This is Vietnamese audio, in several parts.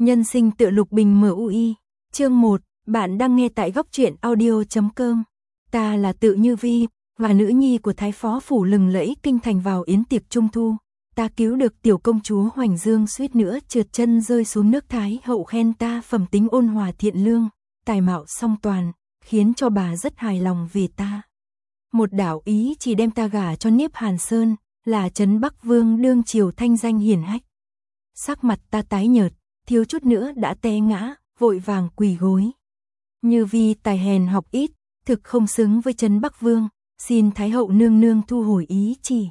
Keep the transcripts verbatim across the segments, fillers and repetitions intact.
Nhân sinh tựa Lục Bình em u i. Chương một, bạn đang nghe tại góc truyện audio chấm com. Ta là Tự Như Vi, và nữ nhi của Thái Phó phủ lừng lẫy kinh thành vào yến tiệc trung thu. Ta cứu được tiểu công chúa Hoành Dương suýt nữa trượt chân rơi xuống nước. Thái hậu khen ta phẩm tính ôn hòa thiện lương, tài mạo song toàn, khiến cho bà rất hài lòng về ta. Một đạo ý chỉ đem ta gả cho Niếp Hàn Sơn, là Trấn Bắc Vương đương triều thanh danh hiển hách. Sắc mặt ta tái nhợt, thiếu chút nữa đã té ngã, vội vàng quỳ gối. Như Vi tài hèn học ít, thực không xứng với Trấn Bắc Vương, xin Thái hậu nương nương thu hồi ý chỉ.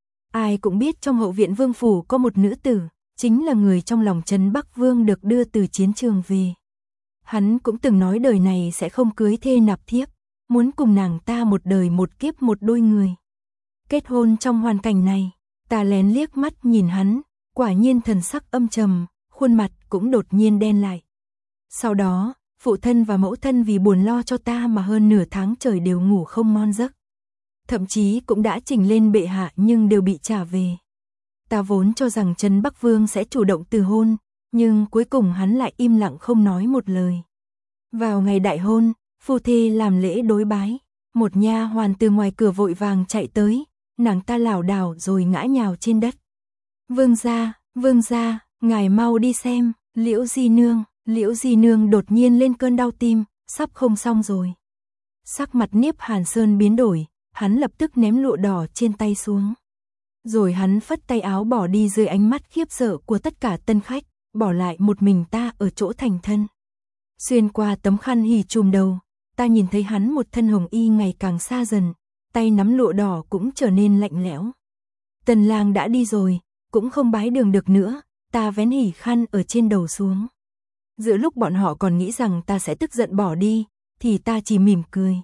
Ai cũng biết trong hậu viện vương phủ có một nữ tử, chính là người trong lòng Trấn Bắc Vương được đưa từ chiến trường về. Hắn cũng từng nói đời này sẽ không cưới thê nạp thiếp, muốn cùng nàng ta một đời một kiếp một đôi người. Kết hôn trong hoàn cảnh này, ta lén liếc mắt nhìn hắn, quả nhiên thần sắc âm trầm, khuôn mặt cũng đột nhiên đen lại. Sau đó, phụ thân và mẫu thân vì buồn lo cho ta mà hơn nửa tháng trời đều ngủ không ngon giấc. Thậm chí cũng đã trình lên bệ hạ nhưng đều bị trả về. Ta vốn cho rằng Trấn Bắc Vương sẽ chủ động từ hôn, nhưng cuối cùng hắn lại im lặng không nói một lời. Vào ngày đại hôn, phu thê làm lễ đối bái, một nha hoàn từ ngoài cửa vội vàng chạy tới, nàng ta lảo đảo rồi ngã nhào trên đất. Vương gia, vương gia, ngài mau đi xem, Liễu Di Nương, Liễu Di Nương đột nhiên lên cơn đau tim, sắp không xong rồi. Sắc mặt Niếp Hàn Sơn biến đổi, hắn lập tức ném lụa đỏ trên tay xuống. Rồi hắn phất tay áo bỏ đi dưới ánh mắt khiếp sợ của tất cả tân khách, bỏ lại một mình ta ở chỗ thành thân. Xuyên qua tấm khăn hỉ trùm đầu, ta nhìn thấy hắn một thân hồng y ngày càng xa dần, tay nắm lụa đỏ cũng trở nên lạnh lẽo. Tần lang đã đi rồi, cũng không bái đường được nữa, ta vén hỉ khăn ở trên đầu xuống. Giữa lúc bọn họ còn nghĩ rằng ta sẽ tức giận bỏ đi, thì ta chỉ mỉm cười.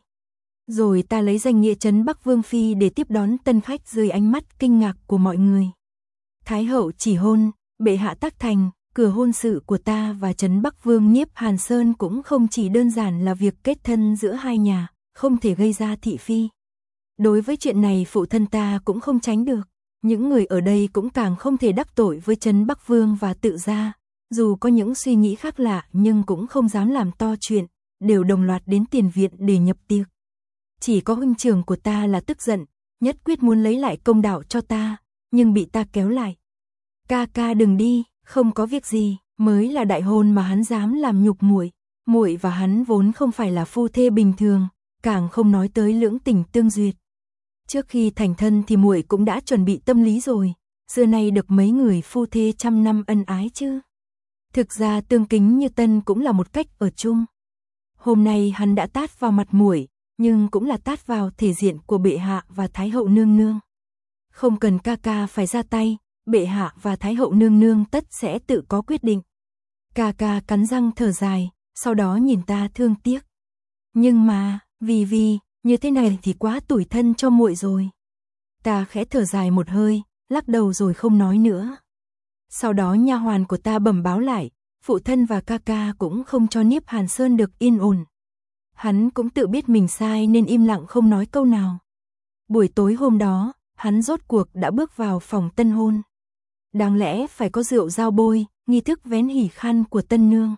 Rồi ta lấy danh nghĩa Trấn Bắc Vương Phi để tiếp đón tân khách dưới ánh mắt kinh ngạc của mọi người. Thái hậu chỉ hôn, bệ hạ tác thành, cửa hôn sự của ta và Trấn Bắc Vương Niếp Hàn Sơn cũng không chỉ đơn giản là việc kết thân giữa hai nhà, không thể gây ra thị phi. Đối với chuyện này phụ thân ta cũng không tránh được, những người ở đây cũng càng không thể đắc tội với Trấn Bắc Vương và Tự gia, dù có những suy nghĩ khác lạ nhưng cũng không dám làm to chuyện, đều đồng loạt đến tiền viện để nhập tiệc. Chỉ có huynh trưởng của ta là tức giận, nhất quyết muốn lấy lại công đạo cho ta, nhưng bị ta kéo lại. Ca ca đừng đi, không có việc gì, mới là đại hôn mà hắn dám làm nhục muội. Muội và hắn vốn không phải là phu thê bình thường, càng không nói tới lưỡng tình tương duyệt. Trước khi thành thân thì muội cũng đã chuẩn bị tâm lý rồi, xưa nay được mấy người phu thê trăm năm ân ái chứ. Thực ra tương kính như tân cũng là một cách ở chung. Hôm nay hắn đã tát vào mặt muội, nhưng cũng là tát vào thể diện của bệ hạ và Thái hậu nương nương. Không cần ca ca phải ra tay, bệ hạ và Thái hậu nương nương tất sẽ tự có quyết định. Ca ca cắn răng thở dài, sau đó nhìn ta thương tiếc. Nhưng mà, vì vì, như thế này thì quá tủi thân cho muội rồi. Ta khẽ thở dài một hơi, lắc đầu rồi không nói nữa. Sau đó nha hoàn của ta bẩm báo lại, phụ thân và ca ca cũng không cho Niếp Hàn Sơn được yên ổn. Hắn cũng tự biết mình sai nên im lặng không nói câu nào. Buổi tối hôm đó, hắn rốt cuộc đã bước vào phòng tân hôn. Đáng lẽ phải có rượu giao bôi, nghi thức vén hỉ khăn của tân nương.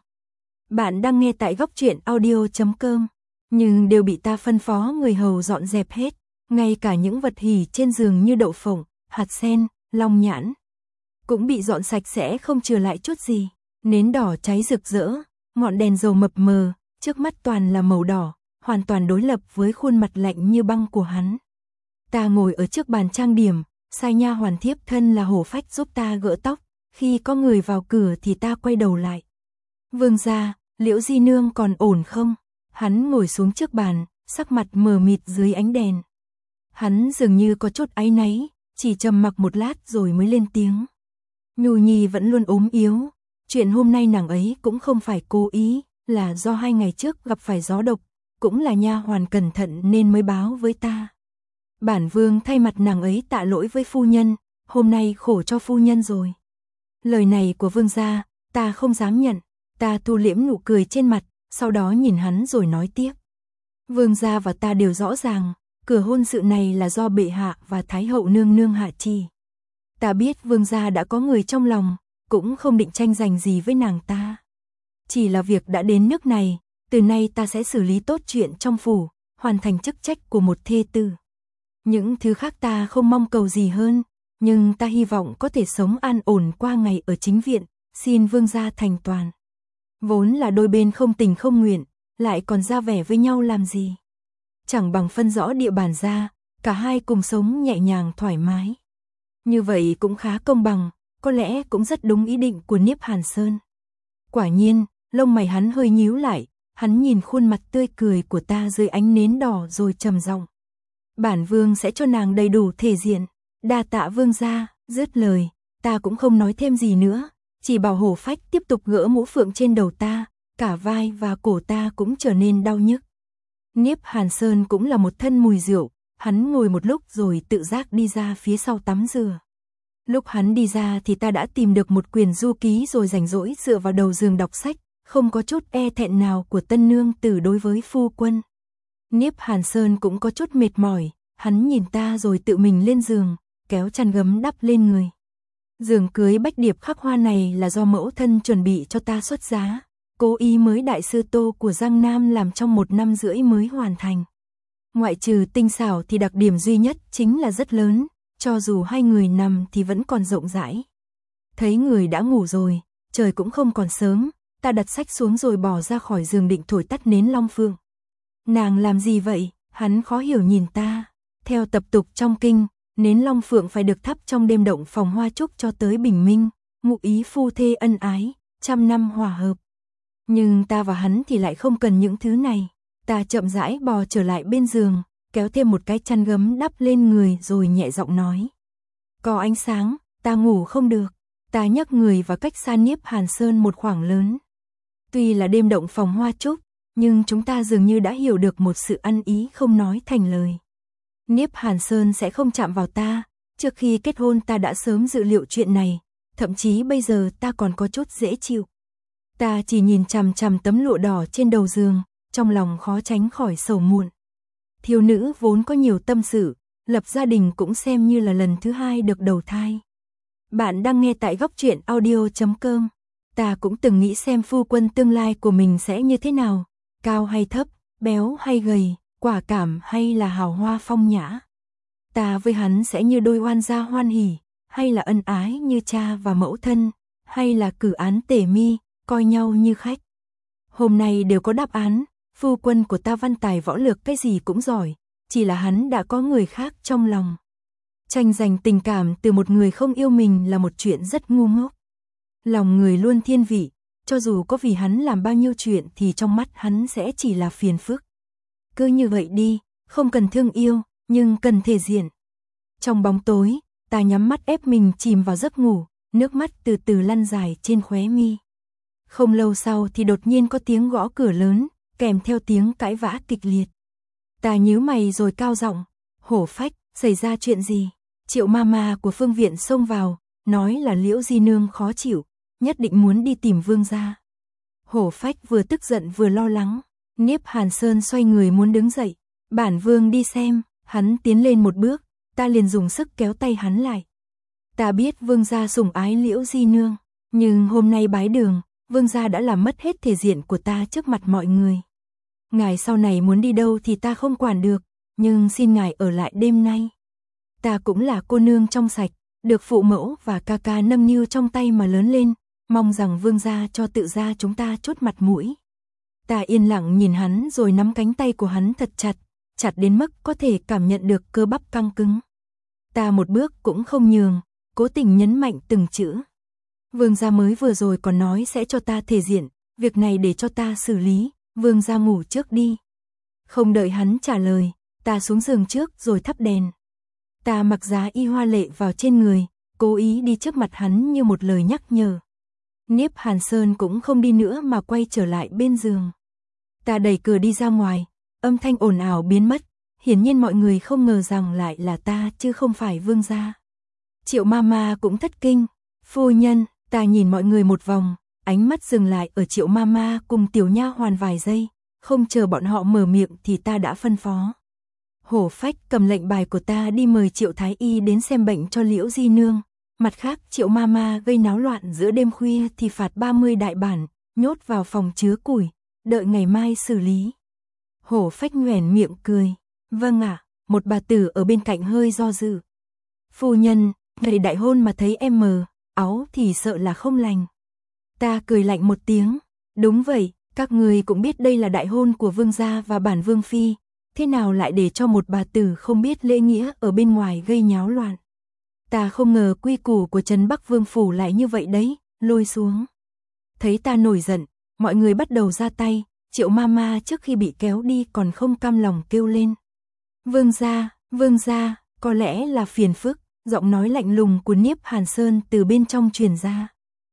Bạn đang nghe tại góc truyện audio chấm com, nhưng đều bị ta phân phó người hầu dọn dẹp hết, ngay cả những vật hỉ trên giường như đậu phộng, hạt sen, long nhãn cũng bị dọn sạch sẽ không chừa lại chút gì. Nến đỏ cháy rực rỡ, ngọn đèn dầu mập mờ, trước mắt toàn là màu đỏ, hoàn toàn đối lập với khuôn mặt lạnh như băng của hắn. Ta ngồi ở trước bàn trang điểm, sai nha hoàn thiếp thân là hổ phách giúp ta gỡ tóc, khi có người vào cửa thì ta quay đầu lại. Vương gia, Liễu Di Nương còn ổn không? Hắn ngồi xuống trước bàn, sắc mặt mờ mịt dưới ánh đèn. Hắn dường như có chút áy náy, chỉ trầm mặc một lát rồi mới lên tiếng. Nhu Nhi vẫn luôn ốm yếu, chuyện hôm nay nàng ấy cũng không phải cố ý, là do hai ngày trước gặp phải gió độc, cũng là nha hoàn cẩn thận nên mới báo với ta. Bản vương thay mặt nàng ấy tạ lỗi với phu nhân, hôm nay khổ cho phu nhân rồi. Lời này của vương gia, ta không dám nhận, ta thu liễm nụ cười trên mặt, sau đó nhìn hắn rồi nói tiếp. Vương gia và ta đều rõ ràng, cửa hôn sự này là do bệ hạ và Thái hậu nương nương hạ chi. Ta biết vương gia đã có người trong lòng, cũng không định tranh giành gì với nàng ta. Chỉ là việc đã đến nước này, từ nay ta sẽ xử lý tốt chuyện trong phủ, hoàn thành chức trách của một thê tử. Những thứ khác ta không mong cầu gì hơn, nhưng ta hy vọng có thể sống an ổn qua ngày ở chính viện, xin vương gia thành toàn. Vốn là đôi bên không tình không nguyện, lại còn ra vẻ với nhau làm gì. Chẳng bằng phân rõ địa bàn ra, cả hai cùng sống nhẹ nhàng thoải mái. Như vậy cũng khá công bằng, có lẽ cũng rất đúng ý định của Niếp Hàn Sơn. Quả nhiên, lông mày hắn hơi nhíu lại, hắn nhìn khuôn mặt tươi cười của ta dưới ánh nến đỏ rồi trầm giọng. Bản vương sẽ cho nàng đầy đủ thể diện, đa tạ vương gia. Dứt lời, ta cũng không nói thêm gì nữa, chỉ bảo Hổ Phách tiếp tục gỡ mũ phượng trên đầu ta, cả vai và cổ ta cũng trở nên đau nhức. Niếp Hàn Sơn cũng là một thân mùi rượu, hắn ngồi một lúc rồi tự giác đi ra phía sau tắm rửa. Lúc hắn đi ra thì ta đã tìm được một quyển du ký rồi rảnh rỗi dựa vào đầu giường đọc sách, không có chút e thẹn nào của tân nương tử đối với phu quân. Niếp Hàn Sơn cũng có chút mệt mỏi, hắn nhìn ta rồi tự mình lên giường, kéo chăn gấm đắp lên người. Giường cưới bách điệp khắc hoa này là do mẫu thân chuẩn bị cho ta xuất giá, cố ý mới đại sư Tô của Giang Nam làm trong một năm rưỡi mới hoàn thành. Ngoại trừ tinh xảo thì đặc điểm duy nhất chính là rất lớn, cho dù hai người nằm thì vẫn còn rộng rãi. Thấy người đã ngủ rồi, trời cũng không còn sớm, ta đặt sách xuống rồi bỏ ra khỏi giường định thổi tắt nến long phượng. Nàng làm gì vậy? Hắn khó hiểu nhìn ta. Theo tập tục trong kinh, nến long phượng phải được thắp trong đêm động phòng hoa trúc cho tới bình minh, ngụ ý phu thê ân ái, trăm năm hòa hợp. Nhưng ta và hắn thì lại không cần những thứ này. Ta chậm rãi bò trở lại bên giường, kéo thêm một cái chăn gấm đắp lên người rồi nhẹ giọng nói. Có ánh sáng, ta ngủ không được. Ta nhấc người và cách xa Niếp Hàn Sơn một khoảng lớn. Tuy là đêm động phòng hoa trúc, nhưng chúng ta dường như đã hiểu được một sự ăn ý không nói thành lời. Niếp Hàn Sơn sẽ không chạm vào ta, trước khi kết hôn ta đã sớm dự liệu chuyện này, thậm chí bây giờ ta còn có chút dễ chịu. Ta chỉ nhìn chằm chằm tấm lụa đỏ trên đầu giường, trong lòng khó tránh khỏi sầu muộn. Thiếu nữ vốn có nhiều tâm sự, lập gia đình cũng xem như là lần thứ hai được đầu thai. Bạn đang nghe tại góc truyện audio chấm com. Ta cũng từng nghĩ xem phu quân tương lai của mình sẽ như thế nào, cao hay thấp, béo hay gầy, quả cảm hay là hào hoa phong nhã. Ta với hắn sẽ như đôi oan gia hoan hỉ, hay là ân ái như cha và mẫu thân, hay là cử án tể mi, coi nhau như khách. Hôm nay đều có đáp án, phu quân của ta văn tài võ lược cái gì cũng giỏi, chỉ là hắn đã có người khác trong lòng. Tranh giành tình cảm từ một người không yêu mình là một chuyện rất ngu ngốc. Lòng người luôn thiên vị, cho dù có vì hắn làm bao nhiêu chuyện thì trong mắt hắn sẽ chỉ là phiền phức. Cứ như vậy đi, không cần thương yêu, nhưng cần thể diện. Trong bóng tối, ta nhắm mắt ép mình chìm vào giấc ngủ, nước mắt từ từ lăn dài trên khóe mi. Không lâu sau thì đột nhiên có tiếng gõ cửa lớn, kèm theo tiếng cãi vã kịch liệt. Ta nhíu mày rồi cao giọng, Hổ Phách, xảy ra chuyện gì? Triệu Mama của Phương Viện xông vào, nói là Liễu Di Nương khó chịu, nhất định muốn đi tìm vương gia. Hổ Phách vừa tức giận vừa lo lắng, Niếp Hàn Sơn xoay người muốn đứng dậy, bản vương đi xem, hắn tiến lên một bước, ta liền dùng sức kéo tay hắn lại. Ta biết vương gia sủng ái Liễu Di Nương, nhưng hôm nay bái đường, vương gia đã làm mất hết thể diện của ta trước mặt mọi người. Ngài sau này muốn đi đâu thì ta không quản được, nhưng xin ngài ở lại đêm nay. Ta cũng là cô nương trong sạch, được phụ mẫu và ca ca nâng niu trong tay mà lớn lên, mong rằng vương gia cho tự gia chúng ta chút mặt mũi. Ta yên lặng nhìn hắn rồi nắm cánh tay của hắn thật chặt, chặt đến mức có thể cảm nhận được cơ bắp căng cứng. Ta một bước cũng không nhường, cố tình nhấn mạnh từng chữ. Vương gia mới vừa rồi còn nói sẽ cho ta thể diện, việc này để cho ta xử lý, vương gia ngủ trước đi. Không đợi hắn trả lời, ta xuống giường trước rồi thắp đèn. Ta mặc giá y hoa lệ vào trên người, cố ý đi trước mặt hắn như một lời nhắc nhở. Niếp Hàn Sơn cũng không đi nữa mà quay trở lại bên giường. Ta đẩy cửa đi ra ngoài, âm thanh ồn ào biến mất, hiển nhiên mọi người không ngờ rằng lại là ta chứ không phải vương gia. Triệu Mama cũng thất kinh, phu nhân, ta nhìn mọi người một vòng, ánh mắt dừng lại ở Triệu Mama cùng tiểu nha hoàn vài giây, không chờ bọn họ mở miệng thì ta đã phân phó. Hổ Phách cầm lệnh bài của ta đi mời Triệu Thái Y đến xem bệnh cho Liễu Di Nương. Mặt khác Triệu Mama gây náo loạn giữa đêm khuya thì phạt ba mươi đại bản, nhốt vào phòng chứa củi, đợi ngày mai xử lý. Hổ Phách nhoẻn miệng cười. Vâng ạ, một bà tử ở bên cạnh hơi do dự. Phu nhân, ngày đại hôn mà thấy em mờ, áo thì sợ là không lành. Ta cười lạnh một tiếng. Đúng vậy, các người cũng biết đây là đại hôn của vương gia và bản vương phi. Thế nào lại để cho một bà tử không biết lễ nghĩa ở bên ngoài gây nháo loạn. Ta không ngờ quy củ của Trấn Bắc Vương Phủ lại như vậy đấy, lôi xuống. Thấy ta nổi giận, mọi người bắt đầu ra tay, Triệu Mama trước khi bị kéo đi còn không cam lòng kêu lên. Vương gia, vương gia, có lẽ là phiền phức, giọng nói lạnh lùng của Niếp Hàn Sơn từ bên trong truyền ra.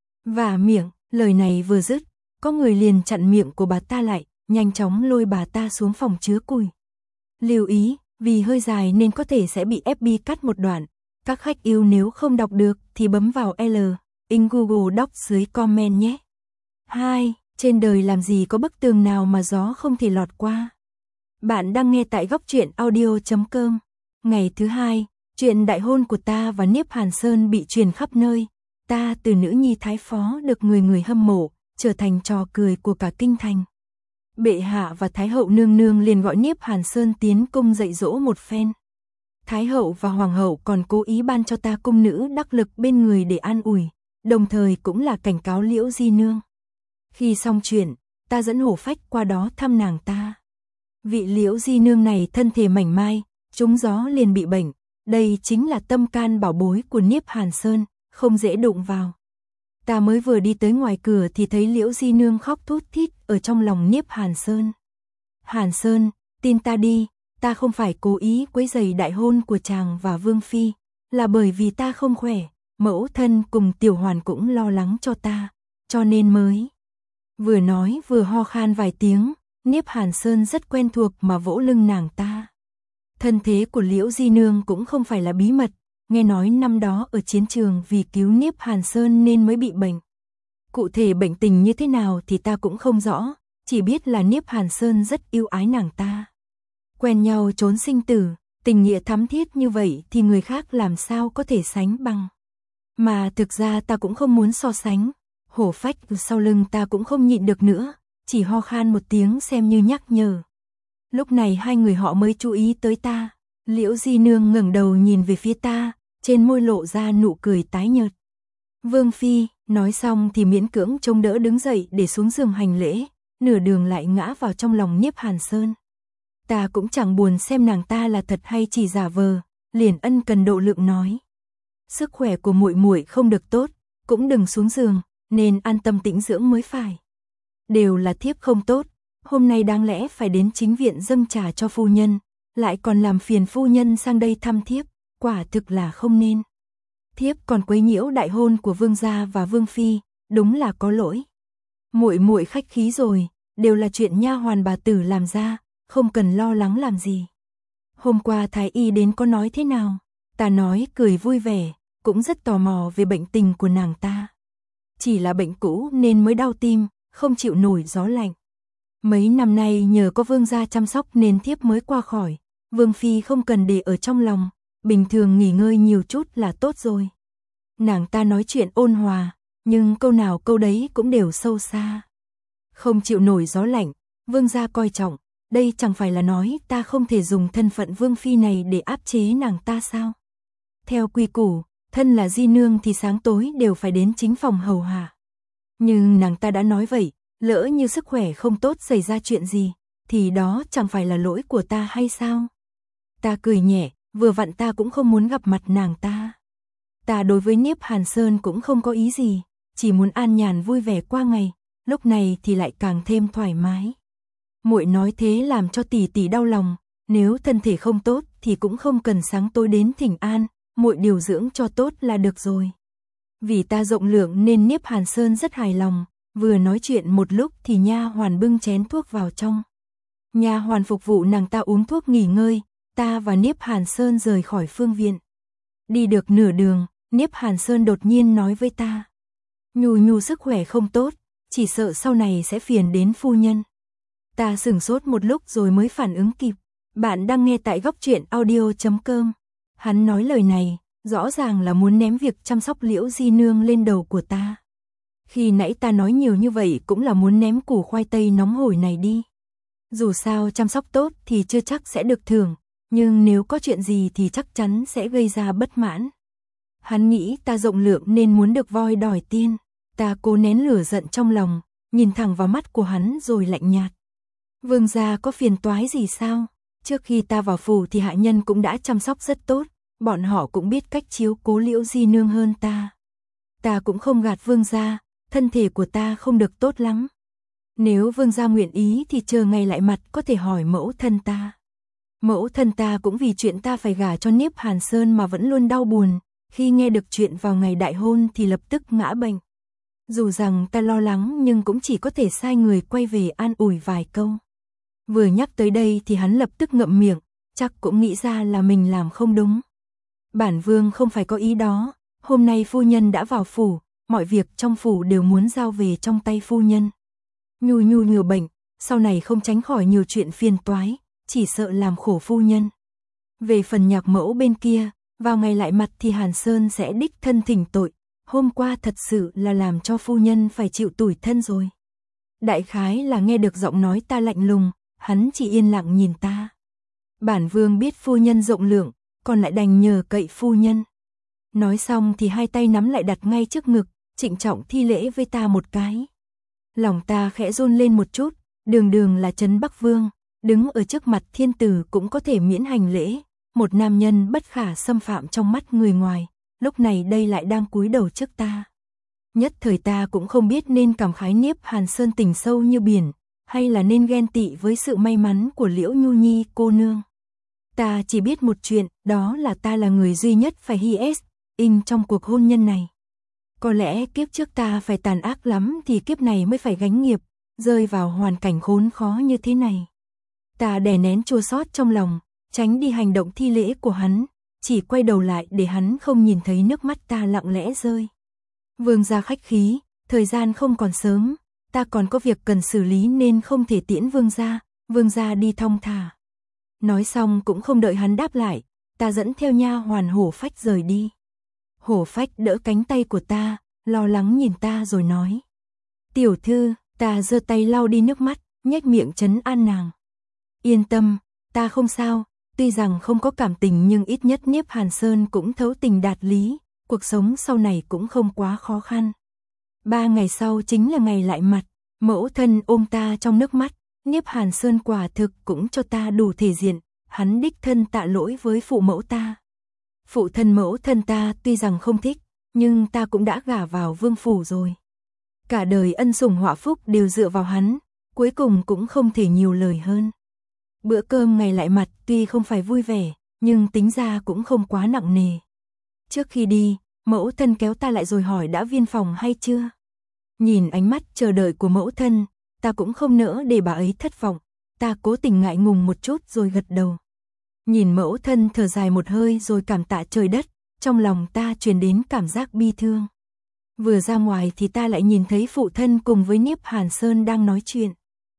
Và miệng, lời này vừa dứt, có người liền chặn miệng của bà ta lại, nhanh chóng lôi bà ta xuống phòng chứa củi. Lưu ý, vì hơi dài nên có thể sẽ bị ép bê cắt một đoạn. Các khách yêu nếu không đọc được thì bấm vào L, in Google Docs dưới comment nhé. hai. Trên đời làm gì có bức tường nào mà gió không thể lọt qua. Bạn đang nghe tại góc truyện audio chấm com. Ngày thứ hai, chuyện đại hôn của ta và Niếp Hàn Sơn bị truyền khắp nơi. Ta từ nữ nhi thái phó được người người hâm mộ, trở thành trò cười của cả kinh thành. Bệ hạ và Thái hậu nương nương liền gọi Niếp Hàn Sơn tiến cung dạy dỗ một phen. Thái hậu và hoàng hậu còn cố ý ban cho ta cung nữ đắc lực bên người để an ủi, đồng thời cũng là cảnh cáo Liễu Di nương. Khi xong chuyện, ta dẫn Hổ Phách qua đó thăm nàng ta. Vị Liễu Di nương này thân thể mảnh mai, trúng gió liền bị bệnh, đây chính là tâm can bảo bối của Niếp Hàn Sơn, không dễ đụng vào. Ta mới vừa đi tới ngoài cửa thì thấy Liễu Di nương khóc thút thít ở trong lòng Niếp Hàn Sơn. Hàn Sơn, tin ta đi, ta không phải cố ý quấy rầy đại hôn của chàng và vương phi, là bởi vì ta không khỏe, mẫu thân cùng tiểu hoàn cũng lo lắng cho ta, cho nên mới. Vừa nói vừa ho khan vài tiếng, Niếp Hàn Sơn rất quen thuộc mà vỗ lưng nàng ta. Thân thế của Liễu Di nương cũng không phải là bí mật, nghe nói năm đó ở chiến trường vì cứu Niếp Hàn Sơn nên mới bị bệnh. Cụ thể bệnh tình như thế nào thì ta cũng không rõ, chỉ biết là Niếp Hàn Sơn rất yêu ái nàng ta. Quen nhau trốn sinh tử, tình nghĩa thắm thiết như vậy thì người khác làm sao có thể sánh bằng. Mà thực ra ta cũng không muốn so sánh, Hổ Phách sau lưng ta cũng không nhịn được nữa, chỉ ho khan một tiếng xem như nhắc nhở. Lúc này hai người họ mới chú ý tới ta. Liễu Di nương ngẩng đầu nhìn về phía ta, trên môi lộ ra nụ cười tái nhợt. Vương phi, nói xong thì miễn cưỡng chống đỡ đứng dậy để xuống giường hành lễ, nửa đường lại ngã vào trong lòng Niếp Hàn Sơn. Ta cũng chẳng buồn xem nàng ta là thật hay chỉ giả vờ, liền ân cần độ lượng nói: sức khỏe của muội muội không được tốt, cũng đừng xuống giường, nên an tâm tĩnh dưỡng mới phải. Đều là thiếp không tốt, hôm nay đáng lẽ phải đến chính viện dâng trà cho phu nhân, lại còn làm phiền phu nhân sang đây thăm thiếp, quả thực là không nên. Thiếp còn quấy nhiễu đại hôn của vương gia và vương phi, đúng là có lỗi. Muội muội khách khí rồi, đều là chuyện nha hoàn bà tử làm ra, không cần lo lắng làm gì. Hôm qua thái y đến có nói thế nào? Ta nói cười vui vẻ, cũng rất tò mò về bệnh tình của nàng ta. Chỉ là bệnh cũ nên mới đau tim, không chịu nổi gió lạnh. Mấy năm nay nhờ có vương gia chăm sóc nên thiếp mới qua khỏi, vương phi không cần để ở trong lòng, bình thường nghỉ ngơi nhiều chút là tốt rồi. Nàng ta nói chuyện ôn hòa, nhưng câu nào câu đấy cũng đều sâu xa. Không chịu nổi gió lạnh, vương gia coi trọng, đây chẳng phải là nói ta không thể dùng thân phận vương phi này để áp chế nàng ta sao? Theo quy củ, thân là di nương thì sáng tối đều phải đến chính phòng hầu hạ. Nhưng nàng ta đã nói vậy, lỡ như sức khỏe không tốt xảy ra chuyện gì, thì đó chẳng phải là lỗi của ta hay sao? Ta cười nhẹ, vừa vặn ta cũng không muốn gặp mặt nàng ta. Ta đối với Niếp Hàn Sơn cũng không có ý gì, chỉ muốn an nhàn vui vẻ qua ngày, lúc này thì lại càng thêm thoải mái. Muội nói thế làm cho tỷ tỷ đau lòng, nếu thân thể không tốt thì cũng không cần sáng tối đến thỉnh an, muội điều dưỡng cho tốt là được rồi. Vì ta rộng lượng nên Niếp Hàn Sơn rất hài lòng, vừa nói chuyện một lúc thì nha hoàn bưng chén thuốc vào trong. Nha hoàn phục vụ nàng ta uống thuốc nghỉ ngơi, ta và Niếp Hàn Sơn rời khỏi phương viện. Đi được nửa đường, Niếp Hàn Sơn đột nhiên nói với ta: Nhu Nhu sức khỏe không tốt, chỉ sợ sau này sẽ phiền đến phu nhân. Ta sửng sốt một lúc rồi mới phản ứng kịp. Bạn đang nghe tại góc truyện audio chấm com. Hắn nói lời này, rõ ràng là muốn ném việc chăm sóc Liễu Di nương lên đầu của ta. Khi nãy ta nói nhiều như vậy cũng là muốn ném củ khoai tây nóng hổi này đi. Dù sao chăm sóc tốt thì chưa chắc sẽ được thưởng, nhưng nếu có chuyện gì thì chắc chắn sẽ gây ra bất mãn. Hắn nghĩ ta rộng lượng nên muốn được voi đòi tiên. Ta cố nén lửa giận trong lòng, nhìn thẳng vào mắt của hắn rồi lạnh nhạt. Vương gia có phiền toái gì sao? Trước khi ta vào phủ thì hạ nhân cũng đã chăm sóc rất tốt, bọn họ cũng biết cách chiếu cố Liễu Di nương hơn ta. Ta cũng không gạt vương gia, thân thể của ta không được tốt lắm. Nếu vương gia nguyện ý thì chờ ngày lại mặt có thể hỏi mẫu thân ta. Mẫu thân ta cũng vì chuyện ta phải gả cho Niếp Hàn Sơn mà vẫn luôn đau buồn, khi nghe được chuyện vào ngày đại hôn thì lập tức ngã bệnh. Dù rằng ta lo lắng nhưng cũng chỉ có thể sai người quay về an ủi vài câu. Vừa nhắc tới đây thì hắn lập tức ngậm miệng, chắc cũng nghĩ ra là mình làm không đúng. Bản vương không phải có ý đó, hôm nay phu nhân đã vào phủ, mọi việc trong phủ đều muốn giao về trong tay phu nhân. Nhu Nhu nhiều bệnh, sau này không tránh khỏi nhiều chuyện phiền toái, chỉ sợ làm khổ phu nhân. Về phần Nhạc mẫu bên kia, vào ngày lại mặt thì Hàn Sơn sẽ đích thân thỉnh tội, hôm qua thật sự là làm cho phu nhân phải chịu tủi thân rồi. Đại khái là nghe được giọng nói ta lạnh lùng, hắn chỉ yên lặng nhìn ta. Bản vương biết phu nhân rộng lượng, còn lại đành nhờ cậy phu nhân. Nói xong thì hai tay nắm lại đặt ngay trước ngực, trịnh trọng thi lễ với ta một cái. Lòng ta khẽ run lên một chút, đường đường là Trấn Bắc Vương, đứng ở trước mặt thiên tử cũng có thể miễn hành lễ, một nam nhân bất khả xâm phạm trong mắt người ngoài, lúc này đây lại đang cúi đầu trước ta. Nhất thời ta cũng không biết nên cảm khái Niếp Hàn Sơn tình sâu như biển, hay là nên ghen tị với sự may mắn của Liễu Nhu Nhi cô nương. Ta chỉ biết một chuyện, đó là ta là người duy nhất phải hy sinh trong cuộc hôn nhân này. Có lẽ kiếp trước ta phải tàn ác lắm thì kiếp này mới phải gánh nghiệp, rơi vào hoàn cảnh khốn khó như thế này. Ta đè nén chua xót trong lòng, tránh đi hành động thi lễ của hắn, chỉ quay đầu lại để hắn không nhìn thấy nước mắt ta lặng lẽ rơi. Vương gia khách khí, thời gian không còn sớm, ta còn có việc cần xử lý nên không thể tiễn vương gia, vương gia đi thong thả. Nói xong cũng không đợi hắn đáp lại, ta dẫn theo nha hoàn Hổ Phách rời đi. Hổ Phách đỡ cánh tay của ta, lo lắng nhìn ta rồi nói. Tiểu thư, ta giơ tay lau đi nước mắt, nhếch miệng trấn an nàng. Yên tâm, ta không sao, tuy rằng không có cảm tình nhưng ít nhất Niếp Hàn Sơn cũng thấu tình đạt lý, cuộc sống sau này cũng không quá khó khăn. Ba ngày sau chính là ngày lại mặt, mẫu thân ôm ta trong nước mắt, Niếp Hàn Sơn quả thực cũng cho ta đủ thể diện, hắn đích thân tạ lỗi với phụ mẫu ta. Phụ thân mẫu thân ta tuy rằng không thích, nhưng ta cũng đã gả vào vương phủ rồi. Cả đời ân sủng họa phúc đều dựa vào hắn, cuối cùng cũng không thể nhiều lời hơn. Bữa cơm ngày lại mặt tuy không phải vui vẻ, nhưng tính ra cũng không quá nặng nề. Trước khi đi, mẫu thân kéo ta lại rồi hỏi đã viên phòng hay chưa. Nhìn ánh mắt chờ đợi của mẫu thân, ta cũng không nỡ để bà ấy thất vọng, ta cố tình ngại ngùng một chút rồi gật đầu. Nhìn mẫu thân thở dài một hơi rồi cảm tạ trời đất, trong lòng ta truyền đến cảm giác bi thương. Vừa ra ngoài thì ta lại nhìn thấy phụ thân cùng với Niếp Hàn Sơn đang nói chuyện.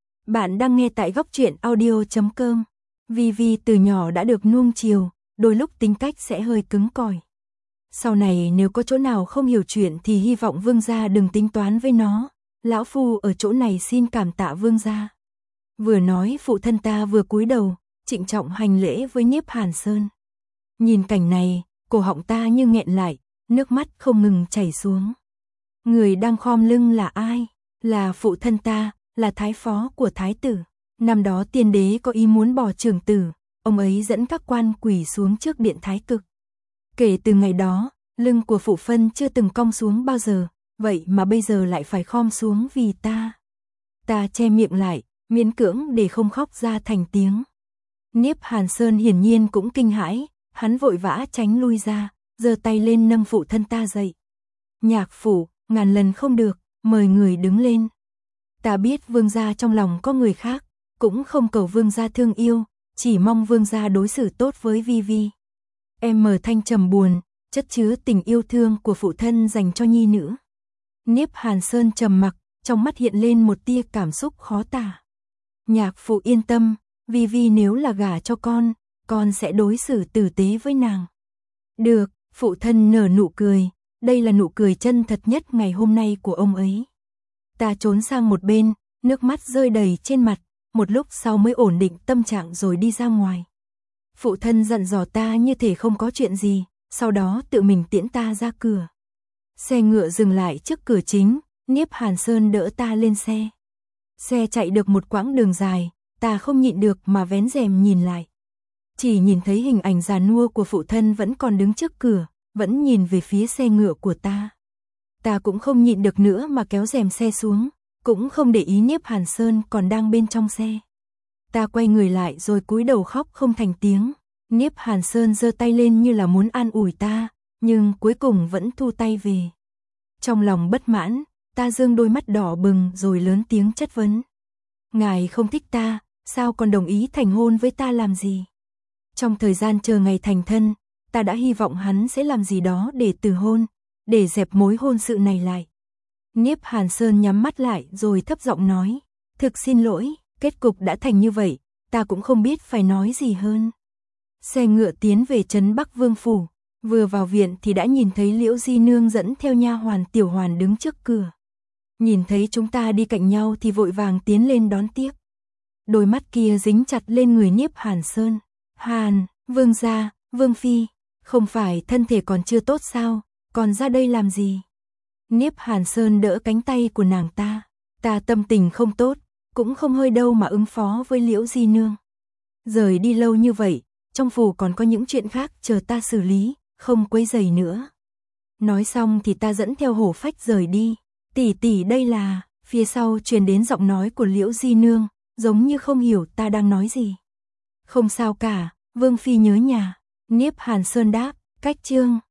Bạn đang nghe tại góc truyện audio chấm com. Vi Vi từ nhỏ đã được nuông chiều, đôi lúc tính cách sẽ hơi cứng cỏi. Sau này nếu có chỗ nào không hiểu chuyện thì hy vọng vương gia đừng tính toán với nó, lão phu ở chỗ này xin cảm tạ vương gia. Vừa nói phụ thân ta vừa cúi đầu, trịnh trọng hành lễ với Niếp Hàn Sơn. Nhìn cảnh này, cổ họng ta như nghẹn lại, nước mắt không ngừng chảy xuống. Người đang khom lưng là ai? Là phụ thân ta, là thái phó của thái tử. Năm đó tiên đế có ý muốn bỏ trưởng tử, ông ấy dẫn các quan quỳ xuống trước điện thái cực. Kể từ ngày đó, lưng của phụ phân chưa từng cong xuống bao giờ, vậy mà bây giờ lại phải khom xuống vì ta. Ta che miệng lại, miễn cưỡng để không khóc ra thành tiếng. Niếp Hàn Sơn hiển nhiên cũng kinh hãi, hắn vội vã tránh lui ra, giơ tay lên nâng phụ thân ta dậy. Nhạc phủ, ngàn lần không được, mời người đứng lên. Ta biết vương gia trong lòng có người khác, cũng không cầu vương gia thương yêu, chỉ mong vương gia đối xử tốt với Vi Vi. Em mở thanh trầm buồn, chất chứa tình yêu thương của phụ thân dành cho nhi nữ. Niếp Hàn Sơn trầm mặc, trong mắt hiện lên một tia cảm xúc khó tả. Nhạc phụ yên tâm, Vi Vi nếu là gả cho con, con sẽ đối xử tử tế với nàng. Được, phụ thân nở nụ cười, đây là nụ cười chân thật nhất ngày hôm nay của ông ấy. Ta trốn sang một bên, nước mắt rơi đầy trên mặt, một lúc sau mới ổn định tâm trạng rồi đi ra ngoài. Phụ thân dặn dò ta như thể không có chuyện gì, sau đó tự mình tiễn ta ra cửa. Xe ngựa dừng lại trước cửa chính, Niếp Hàn Sơn đỡ ta lên xe. Xe chạy được một quãng đường dài, ta không nhịn được mà vén rèm nhìn lại. Chỉ nhìn thấy hình ảnh già nua của phụ thân vẫn còn đứng trước cửa, vẫn nhìn về phía xe ngựa của ta. Ta cũng không nhịn được nữa mà kéo rèm xe xuống, cũng không để ý Niếp Hàn Sơn còn đang bên trong xe. Ta quay người lại rồi cúi đầu khóc không thành tiếng. Niếp Hàn Sơn giơ tay lên như là muốn an ủi ta, nhưng cuối cùng vẫn thu tay về. Trong lòng bất mãn, ta dương đôi mắt đỏ bừng rồi lớn tiếng chất vấn. Ngài không thích ta, sao còn đồng ý thành hôn với ta làm gì? Trong thời gian chờ ngày thành thân, ta đã hy vọng hắn sẽ làm gì đó để từ hôn, để dẹp mối hôn sự này lại. Niếp Hàn Sơn nhắm mắt lại rồi thấp giọng nói, thực xin lỗi, kết cục đã thành như vậy, ta cũng không biết phải nói gì hơn. Xe ngựa tiến về trấn Bắc Vương Phủ, vừa vào viện thì đã nhìn thấy Liễu Di Nương dẫn theo nha hoàn Tiểu Hoàn đứng trước cửa. Nhìn thấy chúng ta đi cạnh nhau thì vội vàng tiến lên đón tiếp. Đôi mắt kia dính chặt lên người Niếp Hàn Sơn. Hàn, Vương gia, Vương Phi, không phải thân thể còn chưa tốt sao, còn ra đây làm gì? Niếp Hàn Sơn đỡ cánh tay của nàng ta. Ta tâm tình không tốt, cũng không hơi đâu mà ứng phó với Liễu Di Nương. Rời đi lâu như vậy, trong phủ còn có những chuyện khác chờ ta xử lý, không quấy rầy nữa. Nói xong thì ta dẫn theo Hổ Phách rời đi. Tỷ tỷ đây là, phía sau truyền đến giọng nói của Liễu Di Nương, giống như không hiểu ta đang nói gì. Không sao cả, Vương Phi nhớ nhà. Niếp Hàn Sơn đáp, cách chương.